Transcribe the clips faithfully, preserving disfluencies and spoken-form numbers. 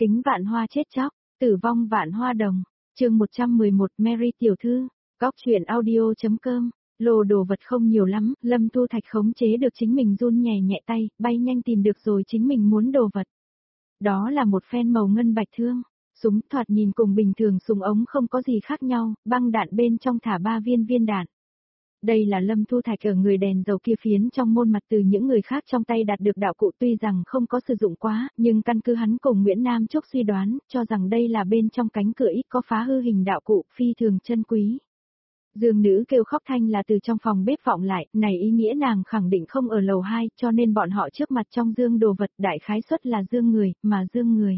Kính vạn hoa chết chóc, tử vong vạn hoa đồng. Chương một trăm mười một Mary tiểu thư, góc truyện audio chấm com. Lô đồ vật không nhiều lắm, Lâm Thu Thạch khống chế được chính mình run nhẹ nhẹ tay, bay nhanh tìm được rồi chính mình muốn đồ vật. Đó là một phen màu ngân bạch thương, súng thoạt nhìn cùng bình thường súng ống không có gì khác nhau, băng đạn bên trong thả ba viên viên đạn. Đây là Lâm Thu Thạch ở người đèn dầu kia phiến trong môn mặt từ những người khác trong tay đạt được đạo cụ, tuy rằng không có sử dụng quá, nhưng căn cứ hắn cùng Nguyễn Nam Trúc suy đoán, cho rằng đây là bên trong cánh cửa ít có phá hư hình đạo cụ, phi thường chân quý. Dương nữ kêu khóc thanh là từ trong phòng bếp vọng lại, này ý nghĩa nàng khẳng định không ở lầu hai, cho nên bọn họ trước mặt trong dương đồ vật đại khái suất là dương người, mà dương người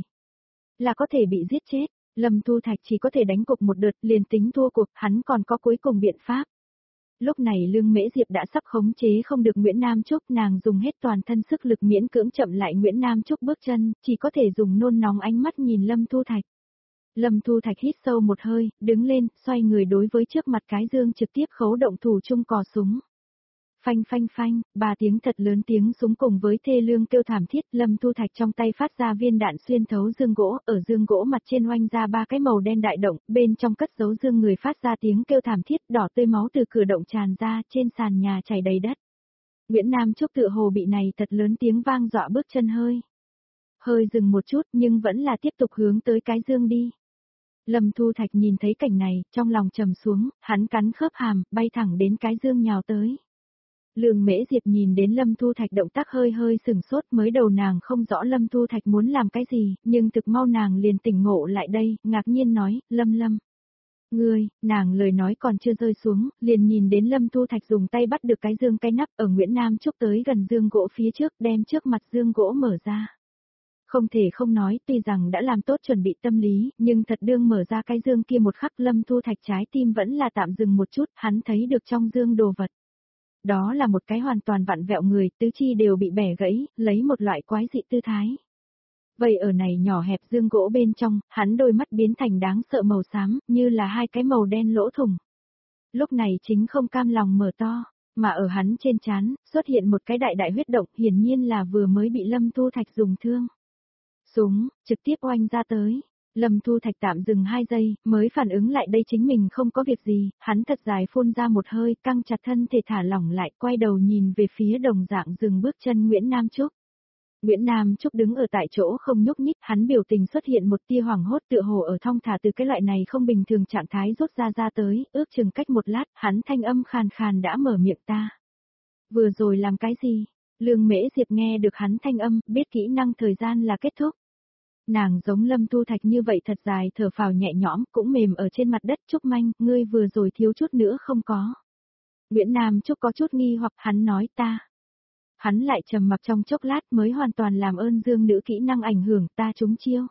là có thể bị giết chết. Lâm Thu Thạch chỉ có thể đánh cục một đợt, liền tính thua cuộc, hắn còn có cuối cùng biện pháp. Lúc này Lương Mễ Diệp đã sắp khống chế không được Nguyễn Nam Trúc, nàng dùng hết toàn thân sức lực miễn cưỡng chậm lại Nguyễn Nam Trúc bước chân, chỉ có thể dùng nôn nóng ánh mắt nhìn Lâm Thu Thạch. Lâm Thu Thạch hít sâu một hơi, đứng lên, xoay người đối với trước mặt cái dương trực tiếp khấu động thủ chung cò súng. Phanh phanh phanh, ba tiếng thật lớn tiếng súng cùng với thê lương kêu thảm thiết, Lâm Thu Thạch trong tay phát ra viên đạn xuyên thấu dương gỗ, ở dương gỗ mặt trên oanh ra ba cái màu đen đại động, bên trong cất giấu dương người phát ra tiếng kêu thảm thiết, đỏ tươi máu từ cửa động tràn ra, trên sàn nhà chảy đầy đất. Nguyễn Nam Trúc tựa hồ bị này thật lớn tiếng vang dọa bước chân hơi. Hơi dừng một chút nhưng vẫn là tiếp tục hướng tới cái dương đi. Lâm Thu Thạch nhìn thấy cảnh này, trong lòng trầm xuống, hắn cắn khớp hàm, bay thẳng đến cái dương nhào tới. Lương Mễ Diệp nhìn đến Lâm Thu Thạch động tác hơi hơi sừng sốt, mới đầu nàng không rõ Lâm Thu Thạch muốn làm cái gì, nhưng thực mau nàng liền tỉnh ngộ lại đây, ngạc nhiên nói, Lâm Lâm. Ngươi, nàng lời nói còn chưa rơi xuống, liền nhìn đến Lâm Thu Thạch dùng tay bắt được cái dương cái nắp ở Nguyễn Nam Trúc tới gần dương gỗ phía trước, đem trước mặt dương gỗ mở ra. Không thể không nói, tuy rằng đã làm tốt chuẩn bị tâm lý, nhưng thật đương mở ra cái dương kia một khắc Lâm Thu Thạch trái tim vẫn là tạm dừng một chút, hắn thấy được trong dương đồ vật. Đó là một cái hoàn toàn vặn vẹo người, tứ chi đều bị bẻ gãy, lấy một loại quái dị tư thái. Vậy ở này nhỏ hẹp dương gỗ bên trong, hắn đôi mắt biến thành đáng sợ màu xám, như là hai cái màu đen lỗ thủng. Lúc này chính không cam lòng mở to, mà ở hắn trên trán xuất hiện một cái đại đại huyết động, hiển nhiên là vừa mới bị Lâm Thu Thạch dùng thương. Súng, trực tiếp oanh ra tới. Lâm Thu Thạch tạm dừng hai giây, mới phản ứng lại đây chính mình không có việc gì, hắn thật dài phun ra một hơi, căng chặt thân thể thả lỏng lại, quay đầu nhìn về phía đồng dạng dừng bước chân Nguyễn Nam Trúc. Nguyễn Nam Trúc đứng ở tại chỗ không nhúc nhích, hắn biểu tình xuất hiện một tia hoảng hốt tựa hồ ở thong thả từ cái loại này không bình thường trạng thái rút ra ra tới, ước chừng cách một lát, hắn thanh âm khàn khàn đã mở miệng ta. Vừa rồi làm cái gì? Lương Mễ Diệp nghe được hắn thanh âm, biết kỹ năng thời gian là kết thúc. Nàng giống Lâm Thu Thạch như vậy thật dài thở phào nhẹ nhõm, cũng mềm ở trên mặt đất. Trúc Manh, ngươi vừa rồi thiếu chút nữa không có. Nguyễn Nam Trúc có chút nghi hoặc hắn nói ta. Hắn lại trầm mặc trong chốc lát mới hoàn toàn làm ơn dương nữ kỹ năng ảnh hưởng ta trúng chiêu.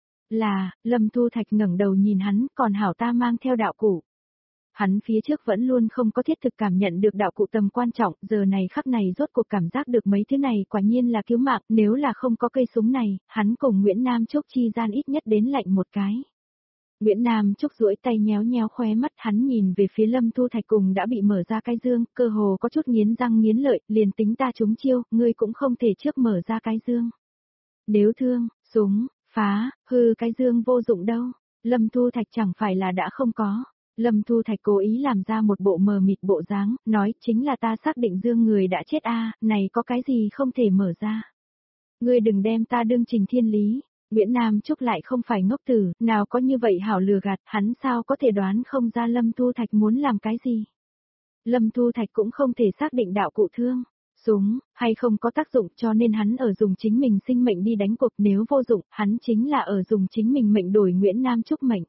Là, Lâm Thu Thạch ngẩng đầu nhìn hắn, còn hảo ta mang theo đạo cụ. Hắn phía trước vẫn luôn không có thiết thực cảm nhận được đạo cụ tầm quan trọng, giờ này khắc này rốt cuộc cảm giác được mấy thứ này quả nhiên là cứu mạng, nếu là không có cây súng này, hắn cùng Nguyễn Nam Trúc chi gian ít nhất đến lạnh một cái. Nguyễn Nam Trúc duỗi tay nhéo nhéo khóe mắt, hắn nhìn về phía Lâm Thu Thạch cùng đã bị mở ra cái dương, cơ hồ có chút nghiến răng nghiến lợi, liền tính ta trúng chiêu, ngươi cũng không thể trước mở ra cái dương. Nếu thương, súng, phá, hư cái dương vô dụng đâu, Lâm Thu Thạch chẳng phải là đã không có. Lâm Thu Thạch cố ý làm ra một bộ mờ mịt bộ dáng, nói chính là ta xác định dương người đã chết a, này có cái gì không thể mở ra. Ngươi đừng đem ta đương Trình Thiên Lý, Nguyễn Nam Trúc lại không phải ngốc tử, nào có như vậy hảo lừa gạt, hắn sao có thể đoán không ra Lâm Thu Thạch muốn làm cái gì. Lâm Thu Thạch cũng không thể xác định đạo cụ thương, súng, hay không có tác dụng cho nên hắn ở dùng chính mình sinh mệnh đi đánh cuộc, nếu vô dụng, hắn chính là ở dùng chính mình mệnh đổi Nguyễn Nam Trúc mệnh.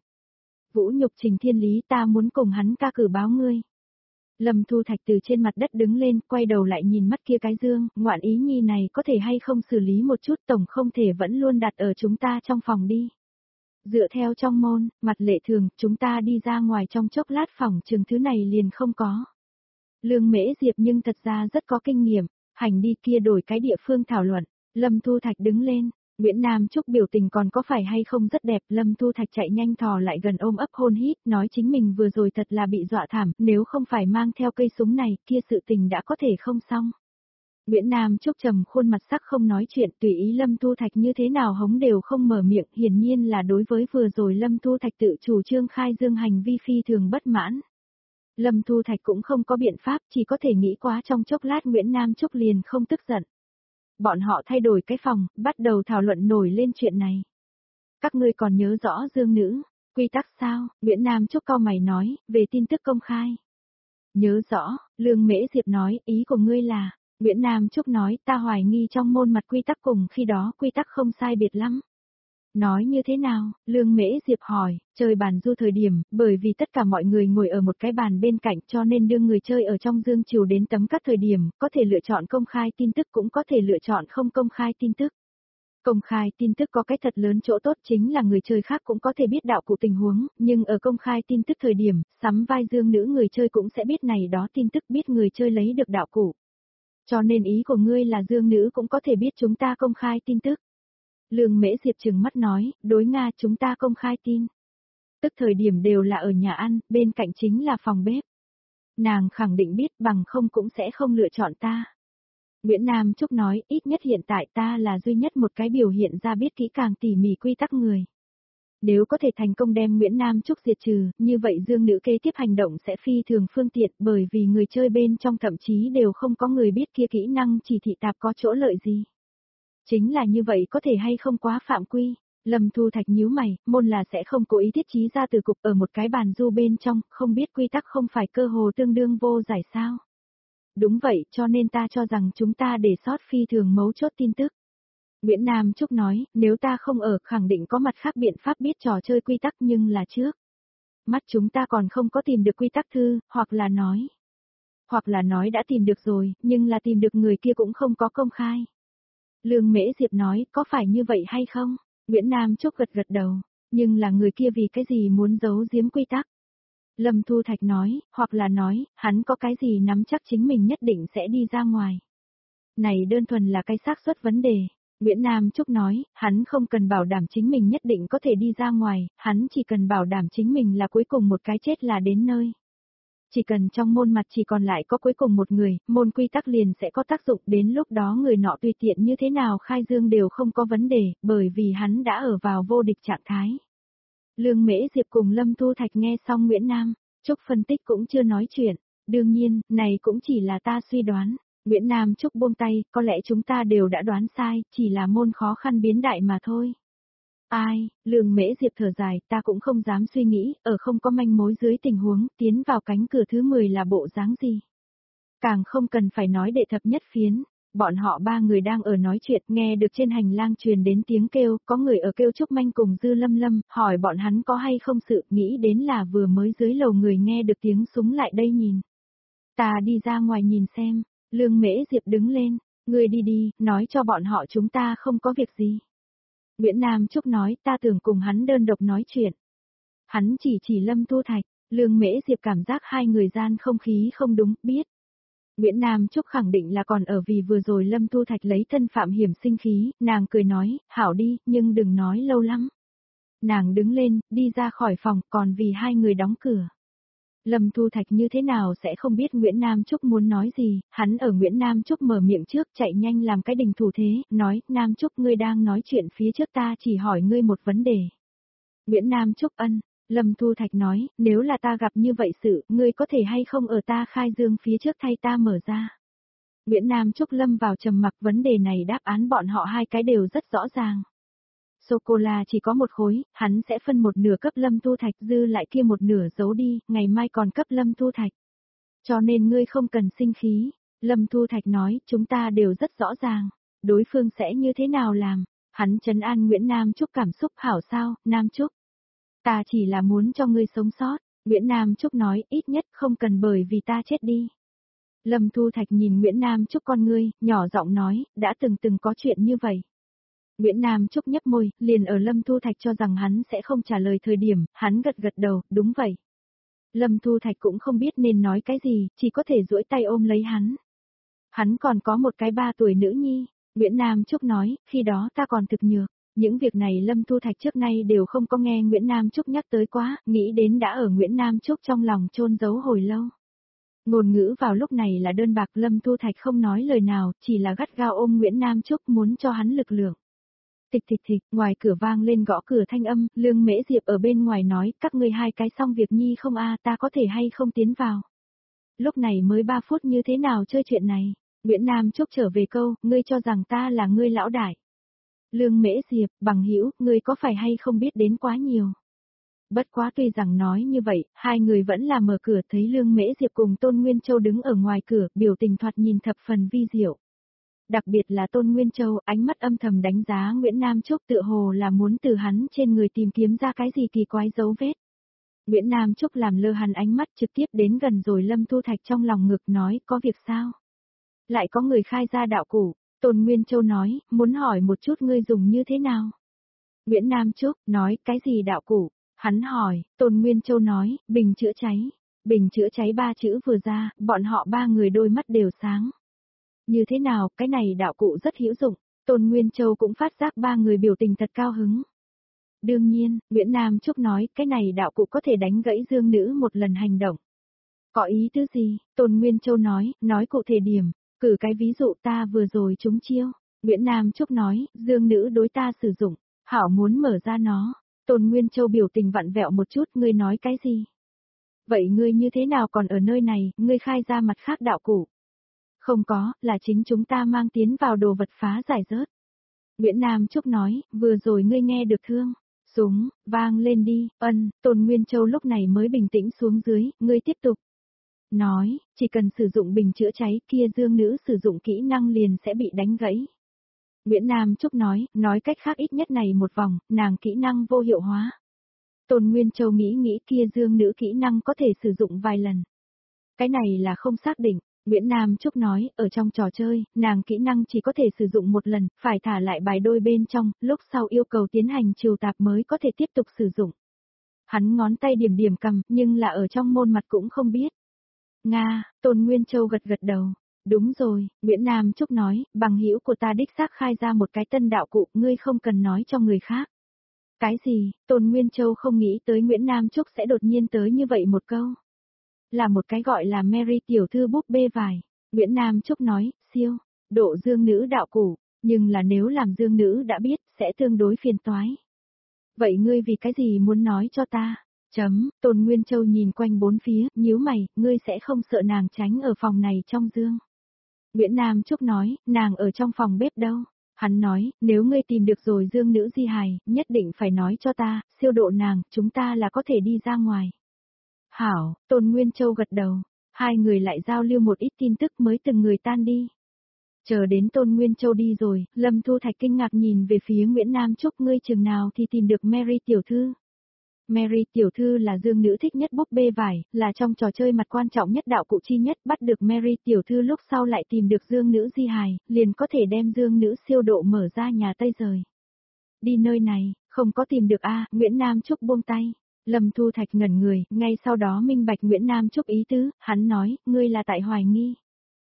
Vũ nhục Trình Thiên Lý, ta muốn cùng hắn ca cử báo ngươi. Lâm Thu Thạch từ trên mặt đất đứng lên, quay đầu lại nhìn mắt kia cái dương, ngoạn ý nhi này có thể hay không xử lý một chút, tổng không thể vẫn luôn đặt ở chúng ta trong phòng đi. Dựa theo trong môn, mặt lệ thường, chúng ta đi ra ngoài trong chốc lát phòng trường thứ này liền không có. Lương Mễ Diệp nhưng thật ra rất có kinh nghiệm, hành đi kia đổi cái địa phương thảo luận. Lâm Thu Thạch đứng lên. Nguyễn Nam Trúc biểu tình còn có phải hay không rất đẹp, Lâm Thu Thạch chạy nhanh thò lại gần ôm ấp hôn hít, nói chính mình vừa rồi thật là bị dọa thảm, nếu không phải mang theo cây súng này, kia sự tình đã có thể không xong. Nguyễn Nam Trúc trầm khuôn mặt sắc không nói chuyện, tùy ý Lâm Thu Thạch như thế nào hống đều không mở miệng, hiển nhiên là đối với vừa rồi Lâm Thu Thạch tự chủ trương khai dương hành vi phi thường bất mãn. Lâm Thu Thạch cũng không có biện pháp, chỉ có thể nghĩ quá trong chốc lát Nguyễn Nam Trúc liền không tức giận. Bọn họ thay đổi cái phòng, bắt đầu thảo luận nổi lên chuyện này. Các ngươi còn nhớ rõ dương nữ, quy tắc sao? Nguyễn Nam Trúc cau mày nói, về tin tức công khai. Nhớ rõ, Lương Mễ Diệp nói, ý của ngươi là, Nguyễn Nam Trúc nói, ta hoài nghi trong môn mặt quy tắc cùng khi đó quy tắc không sai biệt lắm. Nói như thế nào? Lương Mễ Diệp hỏi, chơi bàn du thời điểm, bởi vì tất cả mọi người ngồi ở một cái bàn bên cạnh cho nên đưa người chơi ở trong dương chiều đến tấm các thời điểm, có thể lựa chọn công khai tin tức cũng có thể lựa chọn không công khai tin tức. Công khai tin tức có cái thật lớn chỗ tốt chính là người chơi khác cũng có thể biết đạo cụ tình huống, nhưng ở công khai tin tức thời điểm, sắm vai dương nữ người chơi cũng sẽ biết này đó tin tức biết người chơi lấy được đạo cụ. Cho nên ý của ngươi là dương nữ cũng có thể biết chúng ta công khai tin tức. Lương Mễ Diệp trừng mắt nói, đối Nga chúng ta công khai tin. Tức thời điểm đều là ở nhà ăn, bên cạnh chính là phòng bếp. Nàng khẳng định biết bằng không cũng sẽ không lựa chọn ta. Nguyễn Nam Trúc nói, ít nhất hiện tại ta là duy nhất một cái biểu hiện ra biết kỹ càng tỉ mỉ quy tắc người. Nếu có thể thành công đem Nguyễn Nam Trúc diệt trừ, như vậy dương nữ kế tiếp hành động sẽ phi thường phương tiện bởi vì người chơi bên trong thậm chí đều không có người biết kia kỹ năng chỉ thị tạp có chỗ lợi gì. Chính là như vậy có thể hay không quá phạm quy. Lâm Thu Thạch nhíu mày, môn là sẽ không cố ý thiết trí ra từ cục ở một cái bàn du bên trong, không biết quy tắc không phải cơ hồ tương đương vô giải sao. Đúng vậy, cho nên ta cho rằng chúng ta để sót phi thường mấu chốt tin tức. Nguyễn Nam Trúc nói, nếu ta không ở khẳng định có mặt khác biện pháp biết trò chơi quy tắc nhưng là trước. Mắt chúng ta còn không có tìm được quy tắc thư, hoặc là nói. Hoặc là nói đã tìm được rồi, nhưng là tìm được người kia cũng không có công khai. Lương Mễ Diệp nói, có phải như vậy hay không? Nguyễn Nam Trúc gật gật đầu, nhưng là người kia vì cái gì muốn giấu giếm quy tắc? Lâm Thu Thạch nói, hoặc là nói, hắn có cái gì nắm chắc chính mình nhất định sẽ đi ra ngoài. Này đơn thuần là cái xác suất vấn đề. Nguyễn Nam Trúc nói, hắn không cần bảo đảm chính mình nhất định có thể đi ra ngoài, hắn chỉ cần bảo đảm chính mình là cuối cùng một cái chết là đến nơi. Chỉ cần trong môn mặt chỉ còn lại có cuối cùng một người, môn quy tắc liền sẽ có tác dụng đến lúc đó người nọ tùy tiện như thế nào khai dương đều không có vấn đề, bởi vì hắn đã ở vào vô địch trạng thái. Lương Mễ Diệp cùng Lâm Thu Thạch nghe xong Nguyễn Nam Trúc phân tích cũng chưa nói chuyện, đương nhiên, này cũng chỉ là ta suy đoán. Nguyễn Nam Trúc buông tay, có lẽ chúng ta đều đã đoán sai, chỉ là môn khó khăn biến đại mà thôi. Ai, Lương Mễ Diệp thở dài, ta cũng không dám suy nghĩ, ở không có manh mối dưới tình huống, tiến vào cánh cửa thứ mười là bộ dáng gì. Càng không cần phải nói đệ thập nhất phiến, bọn họ ba người đang ở nói chuyện, nghe được trên hành lang truyền đến tiếng kêu, có người ở kêu Trúc Manh cùng Dư Lâm Lâm, hỏi bọn hắn có hay không sự, nghĩ đến là vừa mới dưới lầu người nghe được tiếng súng lại đây nhìn. Ta đi ra ngoài nhìn xem, Lương Mễ Diệp đứng lên, người đi đi, nói cho bọn họ chúng ta không có việc gì. Nguyễn Nam Trúc nói, ta tưởng cùng hắn đơn độc nói chuyện. Hắn chỉ chỉ Lâm Thu Thạch, Lương Mễ Diệp cảm giác hai người gian không khí không đúng, biết. Nguyễn Nam Trúc khẳng định là còn ở vì vừa rồi Lâm Thu Thạch lấy thân phạm hiểm sinh khí, nàng cười nói, hảo đi, nhưng đừng nói lâu lắm. Nàng đứng lên, đi ra khỏi phòng, còn vì hai người đóng cửa. Lâm Thu Thạch như thế nào sẽ không biết Nguyễn Nam Trúc muốn nói gì, hắn ở Nguyễn Nam Trúc mở miệng trước chạy nhanh làm cái đình thủ thế, nói, Nam Trúc ngươi đang nói chuyện phía trước ta chỉ hỏi ngươi một vấn đề. Nguyễn Nam Trúc ân, Lâm Thu Thạch nói, nếu là ta gặp như vậy sự, ngươi có thể hay không ở ta khai dương phía trước thay ta mở ra. Nguyễn Nam Trúc lâm vào trầm mặc vấn đề này đáp án bọn họ hai cái đều rất rõ ràng. Sô-cô-la chỉ có một khối, hắn sẽ phân một nửa cấp Lâm Thu Thạch dư lại kia một nửa giấu đi, ngày mai còn cấp Lâm Thu Thạch. Cho nên ngươi không cần sinh khí. Lâm Thu Thạch nói, chúng ta đều rất rõ ràng. Đối phương sẽ như thế nào làm? Hắn trấn an Nguyễn Nam Trúc cảm xúc hảo sao, Nam Trúc. Ta chỉ là muốn cho ngươi sống sót. Nguyễn Nam Trúc nói, ít nhất không cần bởi vì ta chết đi. Lâm Thu Thạch nhìn Nguyễn Nam Trúc con ngươi, nhỏ giọng nói, đã từng từng có chuyện như vậy. Nguyễn Nam Trúc nhấp môi, liền ở Lâm Thu Thạch cho rằng hắn sẽ không trả lời thời điểm, hắn gật gật đầu, đúng vậy. Lâm Thu Thạch cũng không biết nên nói cái gì, chỉ có thể duỗi tay ôm lấy hắn. Hắn còn có một cái ba tuổi nữ nhi, Nguyễn Nam Trúc nói, khi đó ta còn thực nhược. Những việc này Lâm Thu Thạch trước nay đều không có nghe Nguyễn Nam Trúc nhắc tới quá, nghĩ đến đã ở Nguyễn Nam Trúc trong lòng chôn giấu hồi lâu. Ngôn ngữ vào lúc này là đơn bạc, Lâm Thu Thạch không nói lời nào, chỉ là gắt gao ôm Nguyễn Nam Trúc muốn cho hắn lực lượng. Tịch tịch tịch, ngoài cửa vang lên gõ cửa thanh âm, Lương Mễ Diệp ở bên ngoài nói, các ngươi hai cái xong việc nhi không a, ta có thể hay không tiến vào. Lúc này mới ba phút như thế nào chơi chuyện này, Nguyễn Nam Trúc trở về câu, ngươi cho rằng ta là ngươi lão đại. Lương Mễ Diệp, bằng hữu, ngươi có phải hay không biết đến quá nhiều. Bất quá tuy rằng nói như vậy, hai người vẫn là mở cửa thấy Lương Mễ Diệp cùng Tôn Nguyên Châu đứng ở ngoài cửa, biểu tình thoạt nhìn thập phần vi diệu. Đặc biệt là Tôn Nguyên Châu, ánh mắt âm thầm đánh giá Nguyễn Nam Trúc tựa hồ là muốn từ hắn trên người tìm kiếm ra cái gì kỳ quái dấu vết. Nguyễn Nam Trúc làm lơ hắn ánh mắt trực tiếp đến gần rồi Lâm Thu Thạch trong lòng ngực nói, có việc sao? Lại có người khai ra đạo cụ, Tôn Nguyên Châu nói, muốn hỏi một chút ngươi dùng như thế nào? Nguyễn Nam Trúc nói, cái gì đạo cụ? Hắn hỏi, Tôn Nguyên Châu nói, bình chữa cháy. Bình chữa cháy ba chữ vừa ra, bọn họ ba người đôi mắt đều sáng. Như thế nào, cái này đạo cụ rất hữu dụng, Tôn Nguyên Châu cũng phát giác ba người biểu tình thật cao hứng. Đương nhiên, Nguyễn Nam Trúc nói, cái này đạo cụ có thể đánh gãy dương nữ một lần hành động. Có ý tứ gì? Tôn Nguyên Châu nói, nói cụ thể điểm, cử cái ví dụ ta vừa rồi trúng chiêu. Nguyễn Nam Trúc nói, dương nữ đối ta sử dụng, hảo muốn mở ra nó. Tôn Nguyên Châu biểu tình vặn vẹo một chút, ngươi nói cái gì? Vậy ngươi như thế nào còn ở nơi này, ngươi khai ra mặt khác đạo cụ? Không có, là chính chúng ta mang tiến vào đồ vật phá giải rớt. Nguyễn Nam Trúc nói, vừa rồi ngươi nghe được thương. Súng, vang lên đi, ân, Tôn Nguyên Châu lúc này mới bình tĩnh xuống dưới, ngươi tiếp tục. Nói, chỉ cần sử dụng bình chữa cháy kia dương nữ sử dụng kỹ năng liền sẽ bị đánh gãy. Nguyễn Nam Trúc nói, nói cách khác ít nhất này một vòng, nàng kỹ năng vô hiệu hóa. Tôn Nguyên Châu nghĩ nghĩ kia dương nữ kỹ năng có thể sử dụng vài lần. Cái này là không xác định. Nguyễn Nam Trúc nói, ở trong trò chơi, nàng kỹ năng chỉ có thể sử dụng một lần, phải thả lại bài đôi bên trong, lúc sau yêu cầu tiến hành trừ tạp mới có thể tiếp tục sử dụng. Hắn ngón tay điểm điểm cầm, nhưng là ở trong môn mặt cũng không biết. Nga, Tôn Nguyên Châu gật gật đầu. Đúng rồi, Nguyễn Nam Trúc nói, bằng hữu của ta đích xác khai ra một cái tân đạo cụ, ngươi không cần nói cho người khác. Cái gì, Tôn Nguyên Châu không nghĩ tới Nguyễn Nam Trúc sẽ đột nhiên tới như vậy một câu. Là một cái gọi là Mary tiểu thư búp bê vải. Nguyễn Nam Trúc nói, siêu, độ dương nữ đạo cụ, nhưng là nếu làm dương nữ đã biết, sẽ tương đối phiền toái. Vậy ngươi vì cái gì muốn nói cho ta? Chấm, Tôn Nguyên Châu nhìn quanh bốn phía, nhíu mày, ngươi sẽ không sợ nàng tránh ở phòng này trong dương. Nguyễn Nam Trúc nói, nàng ở trong phòng bếp đâu? Hắn nói, nếu ngươi tìm được rồi dương nữ di hài, nhất định phải nói cho ta, siêu độ nàng, chúng ta là có thể đi ra ngoài. Hảo, Tôn Nguyên Châu gật đầu, hai người lại giao lưu một ít tin tức mới từng người tan đi. Chờ đến Tôn Nguyên Châu đi rồi, Lâm Thu Thạch kinh ngạc nhìn về phía Nguyễn Nam Trúc, ngươi chừng nào thì tìm được Mary tiểu thư. Mary tiểu thư là dương nữ thích nhất búp bê vải, là trong trò chơi mặt quan trọng nhất đạo cụ chi nhất, bắt được Mary tiểu thư lúc sau lại tìm được dương nữ di hài, liền có thể đem dương nữ siêu độ mở ra nhà Tây rời. Đi nơi này, không có tìm được a, Nguyễn Nam Trúc buông tay. Lâm Thu Thạch ngẩn người, ngay sau đó minh bạch Nguyễn Nam Trúc ý tứ, hắn nói, ngươi là tại hoài nghi.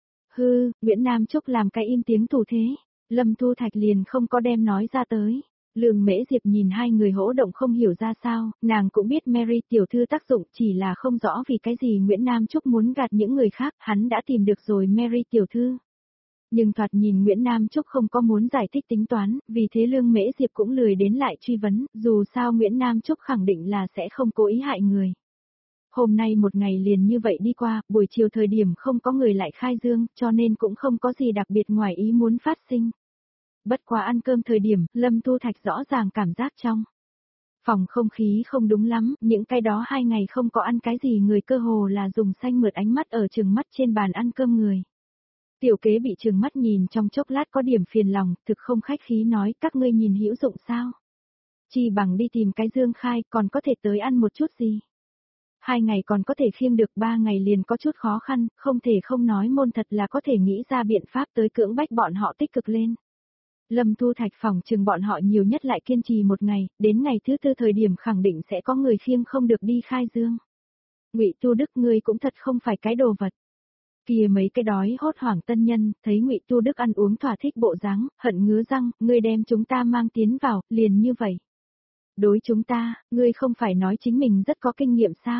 Hư, Nguyễn Nam Trúc làm cái im tiếng thủ thế, Lâm Thu Thạch liền không có đem nói ra tới. Lương Mễ Diệp nhìn hai người hỗ động không hiểu ra sao, nàng cũng biết Mary tiểu thư tác dụng, chỉ là không rõ vì cái gì Nguyễn Nam Trúc muốn gạt những người khác, hắn đã tìm được rồi Mary tiểu thư. Nhưng thoạt nhìn Nguyễn Nam Trúc không có muốn giải thích tính toán, vì thế Lương Mễ Diệp cũng lười đến lại truy vấn, dù sao Nguyễn Nam Trúc khẳng định là sẽ không cố ý hại người. Hôm nay một ngày liền như vậy đi qua, buổi chiều thời điểm không có người lại khai dương, cho nên cũng không có gì đặc biệt ngoài ý muốn phát sinh. Bất quá ăn cơm thời điểm, Lâm Thu Thạch rõ ràng cảm giác trong phòng không khí không đúng lắm, những cái đó hai ngày không có ăn cái gì người cơ hồ là dùng xanh mượt ánh mắt ở trừng mắt trên bàn ăn cơm người. Tiểu kế bị trừng mắt nhìn trong chốc lát có điểm phiền lòng, thực không khách khí nói các ngươi nhìn hữu dụng sao. Chỉ bằng đi tìm cái dương khai còn có thể tới ăn một chút gì. Hai ngày còn có thể khiêng được, ba ngày liền có chút khó khăn, không thể không nói môn thật là có thể nghĩ ra biện pháp tới cưỡng bách bọn họ tích cực lên. Lâm Thu Thạch phòng chừng bọn họ nhiều nhất lại kiên trì một ngày, đến ngày thứ tư thời điểm khẳng định sẽ có người khiêng không được đi khai dương. Ngụy Tu Đức ngươi cũng thật không phải cái đồ vật. Kia mấy cái đói hốt hoảng tân nhân, thấy Ngụy Tu Đức ăn uống thỏa thích bộ dáng, hận ngứa răng, ngươi đem chúng ta mang tiến vào, liền như vậy. Đối chúng ta, ngươi không phải nói chính mình rất có kinh nghiệm sao?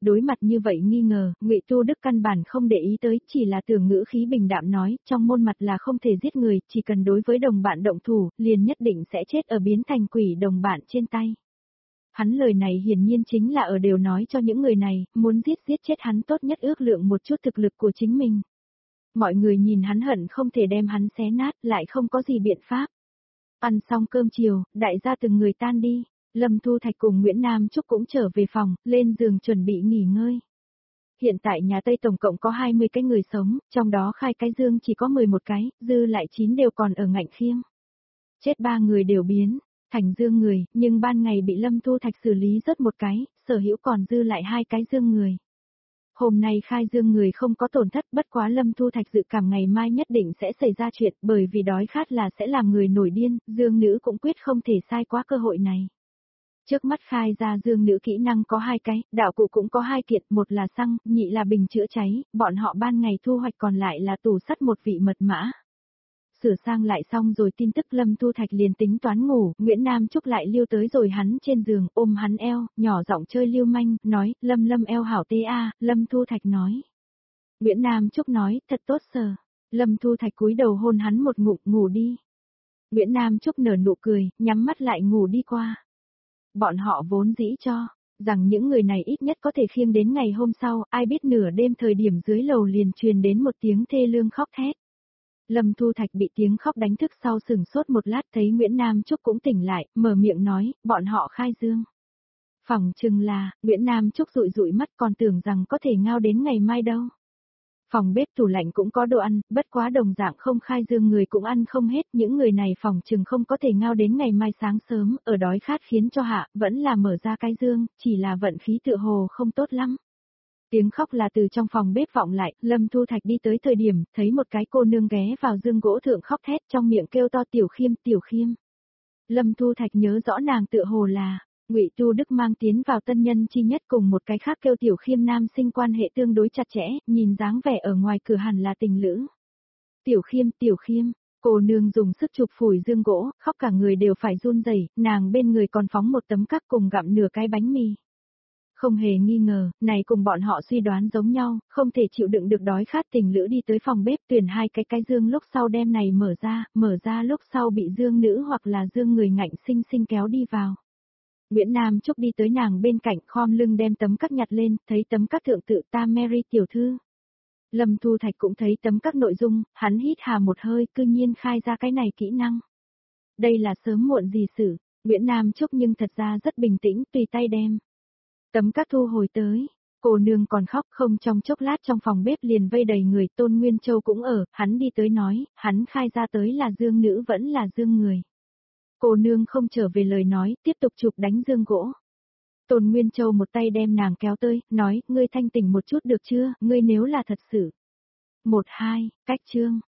Đối mặt như vậy nghi ngờ, Ngụy Tu Đức căn bản không để ý tới, chỉ là tưởng ngữ khí bình đạm nói, trong môn mặt là không thể giết người, chỉ cần đối với đồng bạn động thủ, liền nhất định sẽ chết ở biến thành quỷ đồng bạn trên tay. Hắn lời này hiển nhiên chính là ở đều nói cho những người này, muốn giết giết chết hắn tốt nhất ước lượng một chút thực lực của chính mình. Mọi người nhìn hắn hận không thể đem hắn xé nát, lại không có gì biện pháp. Ăn xong cơm chiều, đại gia từng người tan đi, Lâm Thu Thạch cùng Nguyễn Nam Trúc cũng trở về phòng, lên giường chuẩn bị nghỉ ngơi. Hiện tại nhà Tây tổng cộng có hai mươi cái người sống, trong đó khai cái dương chỉ có mười một cái, dư lại chín đều còn ở ngạnh khiêng. Chết ba người đều biến thành dương người, nhưng ban ngày bị Lâm Thu Thạch xử lý rất một cái, sở hữu còn dư lại hai cái dương người. Hôm nay khai dương người không có tổn thất, bất quá Lâm Thu Thạch dự cảm ngày mai nhất định sẽ xảy ra chuyện, bởi vì đói khát là sẽ làm người nổi điên, dương nữ cũng quyết không thể sai quá cơ hội này. Trước mắt khai ra dương nữ kỹ năng có hai cái, đạo cụ cũng có hai kiện, một là xăng, nhị là bình chữa cháy, bọn họ ban ngày thu hoạch còn lại là tủ sắt một vị mật mã. Sửa sang lại xong rồi tin tức Lâm Thu Thạch liền tính toán ngủ, Nguyễn Nam Trúc lại liêu tới rồi hắn trên giường, ôm hắn eo, nhỏ giọng chơi lưu manh, nói, Lâm Lâm eo hảo tê a, Lâm Thu Thạch nói. Nguyễn Nam Trúc nói, thật tốt sờ. Lâm Thu Thạch cúi đầu hôn hắn một ngụm, ngủ đi. Nguyễn Nam Trúc nở nụ cười, nhắm mắt lại ngủ đi qua. Bọn họ vốn dĩ cho rằng những người này ít nhất có thể khiêng đến ngày hôm sau, ai biết nửa đêm thời điểm dưới lầu liền truyền đến một tiếng thê lương khóc thét. Lâm Thu Thạch bị tiếng khóc đánh thức sau sừng sốt một lát thấy Nguyễn Nam Trúc cũng tỉnh lại, mở miệng nói, bọn họ khai dương. Phỏng chừng là, Nguyễn Nam Trúc rụi rụi mắt còn tưởng rằng có thể ngao đến ngày mai đâu. Phòng bếp tủ lạnh cũng có đồ ăn, bất quá đồng dạng không khai dương người cũng ăn không hết, những người này phòng chừng không có thể ngao đến ngày mai sáng sớm, ở đói khát khiến cho hạ, vẫn là mở ra cái dương, chỉ là vận khí tựa hồ không tốt lắm. Tiếng khóc là từ trong phòng bếp vọng lại, Lâm Thu Thạch đi tới thời điểm, thấy một cái cô nương ghé vào dương gỗ thượng khóc thét trong miệng kêu to tiểu khiêm tiểu khiêm. Lâm Thu Thạch nhớ rõ nàng tựa hồ là, Ngụy Tu Đức mang tiến vào tân nhân chi nhất cùng một cái khác kêu tiểu khiêm nam sinh quan hệ tương đối chặt chẽ, nhìn dáng vẻ ở ngoài cửa hẳn là tình lữ. Tiểu khiêm tiểu khiêm, cô nương dùng sức chụp phủi dương gỗ, khóc cả người đều phải run rẩy, nàng bên người còn phóng một tấm cắc cùng gặm nửa cái bánh mì. Không hề nghi ngờ, này cùng bọn họ suy đoán giống nhau, không thể chịu đựng được đói khát tình lữ đi tới phòng bếp tuyển hai cái cái dương lúc sau đem này mở ra, mở ra lúc sau bị dương nữ hoặc là dương người ngạnh sinh sinh kéo đi vào. Nguyễn Nam Trúc đi tới nàng bên cạnh khom lưng đem tấm cắc nhặt lên, thấy tấm cắc thượng tự ta Mary tiểu thư. Lâm Thu Thạch cũng thấy tấm cắc nội dung, hắn hít hà một hơi cư nhiên khai ra cái này kỹ năng. Đây là sớm muộn gì xử, Nguyễn Nam Trúc nhưng thật ra rất bình tĩnh tùy tay đem. Tấm cắc thu hồi tới, cô nương còn khóc không trong chốc lát trong phòng bếp liền vây đầy người Tôn Nguyên Châu cũng ở, hắn đi tới nói, hắn khai ra tới là dương nữ vẫn là dương người. Cô nương không trở về lời nói, tiếp tục chụp đánh dương gỗ. Tôn Nguyên Châu một tay đem nàng kéo tới, nói, ngươi thanh tỉnh một chút được chưa, ngươi nếu là thật sự. Một hai, cách chương,